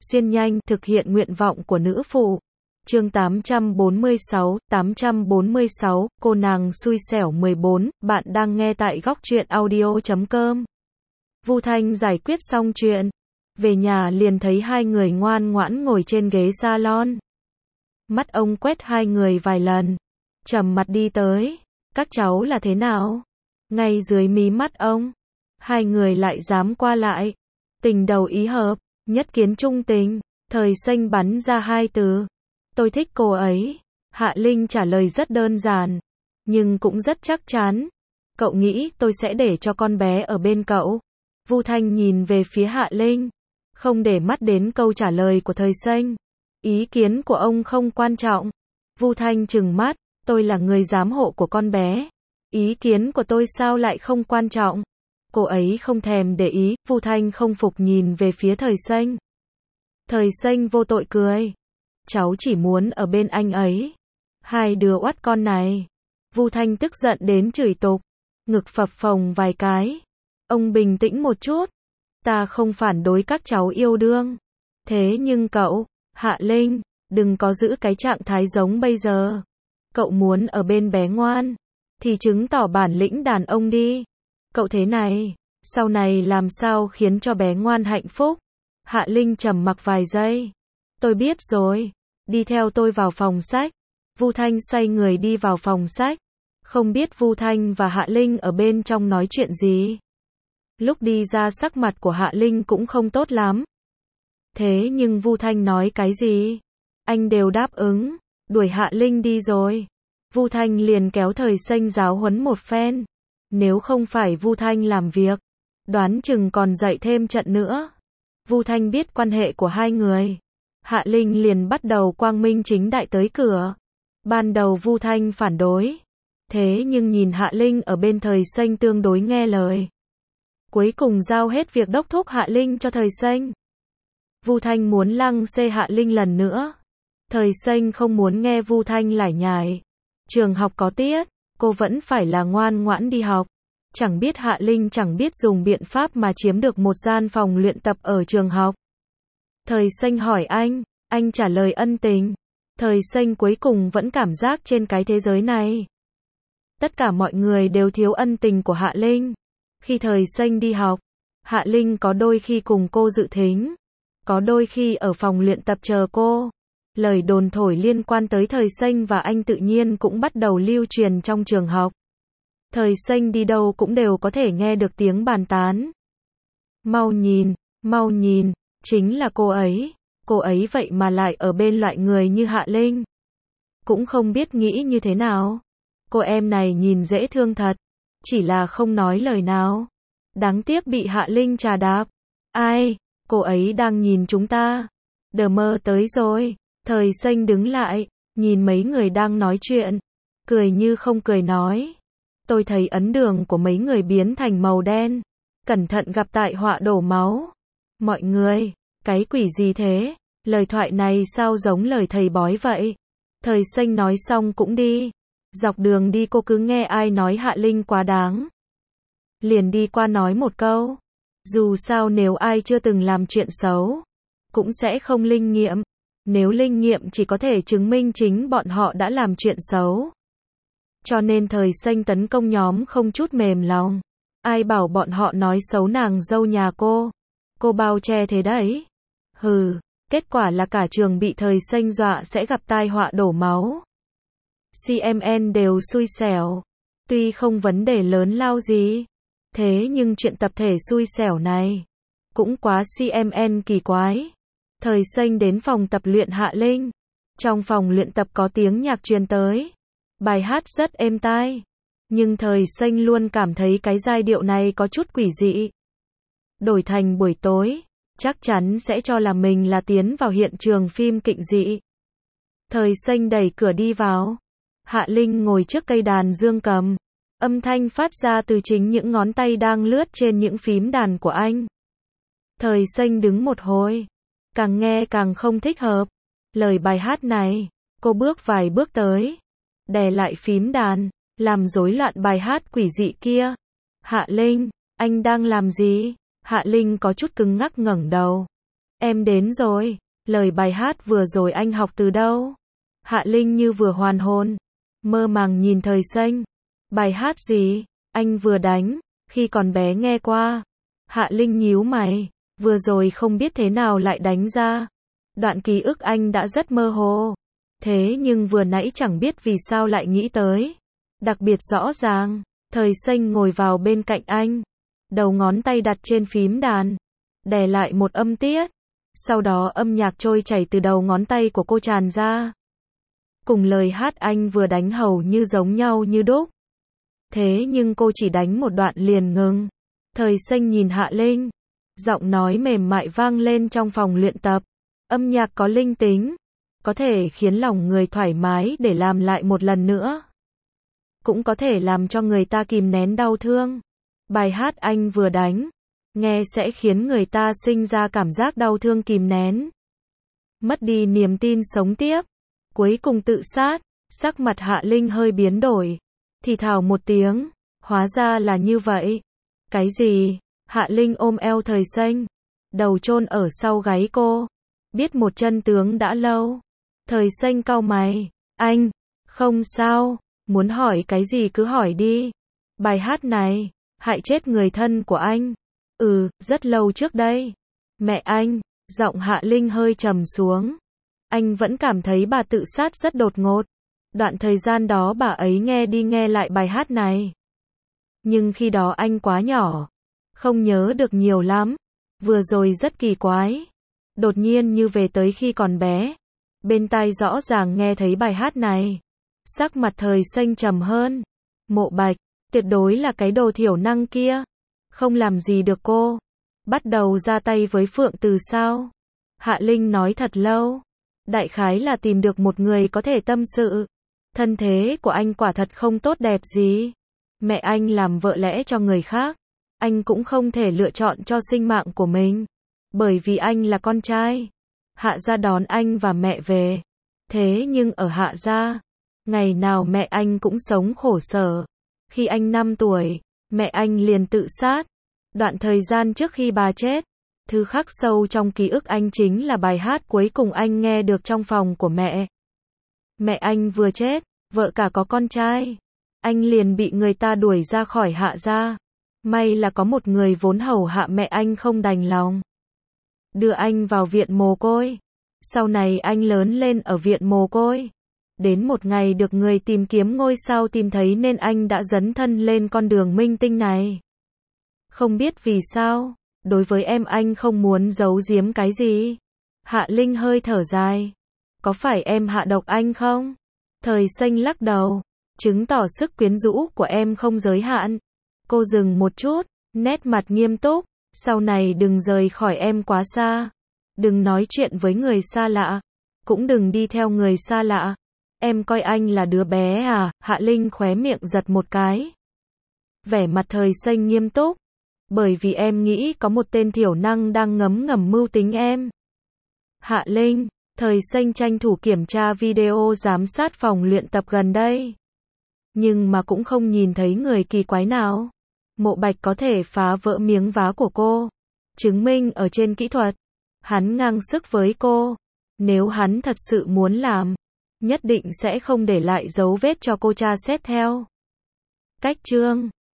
xuyên nhanh, thực hiện nguyện vọng của nữ phụ. Chương 846, cô nàng xui xẻo 14, bạn đang nghe tại góc truyện audio.com. Vu Thanh giải quyết xong chuyện, về nhà liền thấy hai người ngoan ngoãn ngồi trên ghế salon. Mắt ông quét hai người vài lần, trầm mặt đi tới, các cháu là thế nào? Ngay dưới mí mắt ông, hai người lại dám qua lại, tình đầu ý hợp, nhất kiến trung tình, thời xanh bắn ra hai từ. Tôi thích cô ấy. Hạ Linh trả lời rất đơn giản, nhưng cũng rất chắc chắn. Cậu nghĩ tôi sẽ để cho con bé ở bên cậu? Vu Thanh nhìn về phía Hạ Linh, không để mắt đến câu trả lời của thời xanh. Ý kiến của ông không quan trọng. Vu Thanh trừng mắt, tôi là người giám hộ của con bé. Ý kiến của tôi sao lại không quan trọng? Cô ấy không thèm để ý. Vu Thanh không phục nhìn về phía thời xanh. Thời xanh vô tội cười. Cháu chỉ muốn ở bên anh ấy. Hai đứa oắt con này. Vu Thanh tức giận đến chửi tục, ngực phập phồng vài cái. Ông bình tĩnh một chút. Ta không phản đối các cháu yêu đương. Thế nhưng cậu, Hạ Linh, đừng có giữ cái trạng thái giống bây giờ. Cậu muốn ở bên bé ngoan, thì chứng tỏ bản lĩnh đàn ông đi. Cậu thế này, sau này làm sao khiến cho bé ngoan hạnh phúc? Hạ Linh trầm mặc vài giây. Tôi biết rồi, đi theo tôi vào phòng sách. Vu Thanh xoay người đi vào phòng sách. Không biết Vu Thanh và Hạ Linh ở bên trong nói chuyện gì. Lúc đi ra sắc mặt của Hạ Linh cũng không tốt lắm. Thế nhưng Vu Thanh nói cái gì? Anh đều đáp ứng, đuổi Hạ Linh đi rồi. Vu Thanh liền kéo thời xanh giáo huấn một phen. Nếu không phải Vu Thanh làm việc, đoán chừng còn dạy thêm trận nữa. Vu Thanh biết quan hệ của hai người. Hạ Linh liền bắt đầu quang minh chính đại tới cửa. Ban đầu Vu Thanh phản đối. Thế nhưng nhìn Hạ Linh ở bên thời xanh tương đối nghe lời. Cuối cùng giao hết việc đốc thúc Hạ Linh cho thời xanh. Vu Thanh muốn lăng xê Hạ Linh lần nữa. Thời xanh không muốn nghe Vu Thanh lải nhải. Trường học có tiết, cô vẫn phải là ngoan ngoãn đi học. Chẳng biết Hạ Linh chẳng biết dùng biện pháp mà chiếm được một gian phòng luyện tập ở trường học. Thời xanh hỏi anh trả lời ân tình. Thời xanh cuối cùng vẫn cảm giác trên cái thế giới này, tất cả mọi người đều thiếu ân tình của Hạ Linh. Khi thời xanh đi học, Hạ Linh có đôi khi cùng cô dự thính, có đôi khi ở phòng luyện tập chờ cô. Lời đồn thổi liên quan tới thời xanh và anh tự nhiên cũng bắt đầu lưu truyền trong trường học. Thời xanh đi đâu cũng đều có thể nghe được tiếng bàn tán. Mau nhìn, chính là cô ấy vậy mà lại ở bên loại người như Hạ Linh. Cũng không biết nghĩ như thế nào. Cô em này nhìn dễ thương thật, chỉ là không nói lời nào. Đáng tiếc bị Hạ Linh trà đạp. Ai, cô ấy đang nhìn chúng ta. Đờ mơ tới rồi. Thời xanh đứng lại, nhìn mấy người đang nói chuyện, cười như không cười nói. Tôi thấy ấn đường của mấy người biến thành màu đen. Cẩn thận gặp tai họa đổ máu. Mọi người, cái quỷ gì thế? Lời thoại này sao giống lời thầy bói vậy? Thời xanh nói xong cũng đi. Dọc đường đi cô cứ nghe ai nói Hạ Linh quá đáng, liền đi qua nói một câu. Dù sao nếu ai chưa từng làm chuyện xấu, cũng sẽ không linh nghiệm. Nếu linh nghiệm chỉ có thể chứng minh chính bọn họ đã làm chuyện xấu. Cho nên thời xanh tấn công nhóm không chút mềm lòng. Ai bảo bọn họ nói xấu nàng dâu nhà cô? Cô bao che thế đấy. Hừ, kết quả là cả trường bị thời xanh dọa sẽ gặp tai họa đổ máu. CMN đều xui xẻo. Tuy không vấn đề lớn lao gì, thế nhưng chuyện tập thể xui xẻo này cũng quá CMN kỳ quái. Thời xanh đến phòng tập luyện Hạ Linh. Trong phòng luyện tập có tiếng nhạc truyền tới. Bài hát rất êm tai. Nhưng thời xanh luôn cảm thấy cái giai điệu này có chút quỷ dị. Đổi thành buổi tối, chắc chắn sẽ cho là mình là tiến vào hiện trường phim kịch dị. Thời xanh đẩy cửa đi vào. Hạ Linh ngồi trước cây đàn dương cầm. Âm thanh phát ra từ chính những ngón tay đang lướt trên những phím đàn của anh. Thời xanh đứng một hồi, càng nghe càng không thích hợp. Lời bài hát này, cô bước vài bước tới, đè lại phím đàn, làm rối loạn bài hát quỷ dị kia. Hạ Linh, anh đang làm gì? Hạ Linh có chút cứng ngắc ngẩng đầu. Em đến rồi. Lời bài hát vừa rồi anh học từ đâu? Hạ Linh như vừa hoàn hồn. Mơ màng nhìn Thời Xanh. Bài hát gì? Anh vừa đánh. Khi còn bé nghe qua. Hạ Linh nhíu mày. Vừa rồi không biết thế nào lại đánh ra. Đoạn ký ức anh đã rất mơ hồ. Thế nhưng vừa nãy chẳng biết vì sao lại nghĩ tới. Đặc biệt rõ ràng. Thời Xanh ngồi vào bên cạnh anh. Đầu ngón tay đặt trên phím đàn. Đè lại một âm tiết. Sau đó âm nhạc trôi chảy từ đầu ngón tay của cô tràn ra. Cùng lời hát anh vừa đánh hầu như giống nhau như đúc. Thế nhưng cô chỉ đánh một đoạn liền ngừng. Thời Xanh nhìn Hạ Linh. Giọng nói mềm mại vang lên trong phòng luyện tập. Âm nhạc có linh tính. Có thể khiến lòng người thoải mái để làm lại một lần nữa. Cũng có thể làm cho người ta kìm nén đau thương. Bài hát anh vừa đánh. Nghe sẽ khiến người ta sinh ra cảm giác đau thương kìm nén. Mất đi niềm tin sống tiếp. Cuối cùng tự sát. Sắc mặt Hạ Linh hơi biến đổi. Thì thào một tiếng. Hóa ra là như vậy. Cái gì? Hạ Linh ôm eo Thời Xanh. Đầu chôn ở sau gáy cô. Biết một chân tướng đã lâu. Thời Xanh cau mày. Anh. Không sao. Muốn hỏi cái gì cứ hỏi đi. Bài hát này. Hại chết người thân của anh. Rất lâu trước đây. Mẹ anh. Giọng Hạ Linh hơi trầm xuống. Anh vẫn cảm thấy bà tự sát rất đột ngột. Đoạn thời gian đó bà ấy nghe đi nghe lại bài hát này. Nhưng khi đó anh quá nhỏ. Không nhớ được nhiều lắm. Vừa rồi rất kỳ quái. Đột nhiên như về tới khi còn bé. Bên tai rõ ràng nghe thấy bài hát này. Sắc mặt Thời Xanh trầm hơn. Mộ Bạch, tuyệt đối là cái đồ thiểu năng kia. Không làm gì được cô. Bắt đầu ra tay với Phượng Từ sao? Hạ Linh nói thật lâu. Đại khái là tìm được một người có thể tâm sự. Thân thế của anh quả thật không tốt đẹp gì. Mẹ anh làm vợ lẽ cho người khác. Anh cũng không thể lựa chọn cho sinh mạng của mình. Bởi vì anh là con trai. Hạ gia đón anh và mẹ về. Thế nhưng ở Hạ gia, ngày nào mẹ anh cũng sống khổ sở. Khi anh 5 tuổi, mẹ anh liền tự sát. Đoạn thời gian trước khi bà chết, thứ khắc sâu trong ký ức anh chính là bài hát cuối cùng anh nghe được trong phòng của mẹ. Mẹ anh vừa chết, vợ cả có con trai. Anh liền bị người ta đuổi ra khỏi Hạ gia. May là có một người vốn hầu hạ mẹ anh không đành lòng. Đưa anh vào viện mồ côi. Sau này anh lớn lên ở viện mồ côi. Đến một ngày được người tìm kiếm ngôi sao tìm thấy nên anh đã dấn thân lên con đường minh tinh này. Không biết vì sao, đối với em anh không muốn giấu giếm cái gì. Hạ Linh hơi thở dài. Có phải em hạ độc anh không? Thời Xanh lắc đầu. Chứng tỏ sức quyến rũ của em không giới hạn. Cô dừng một chút, nét mặt nghiêm túc. Sau này đừng rời khỏi em quá xa. Đừng nói chuyện với người xa lạ. Cũng đừng đi theo người xa lạ. Em coi anh là đứa bé à? Hạ Linh khóe miệng giật một cái. Vẻ mặt Thời Xanh nghiêm túc. Bởi vì em nghĩ có một tên thiểu năng đang ngấm ngầm mưu tính em. Hạ Linh, Thời Xanh tranh thủ kiểm tra video giám sát phòng luyện tập gần đây. Nhưng mà cũng không nhìn thấy người kỳ quái nào. Mộ Bạch có thể phá vỡ miếng vá của cô. Chứng minh ở trên kỹ thuật. Hắn ngang sức với cô. Nếu hắn thật sự muốn làm, nhất định sẽ không để lại dấu vết cho cô tra xét theo. Cách chương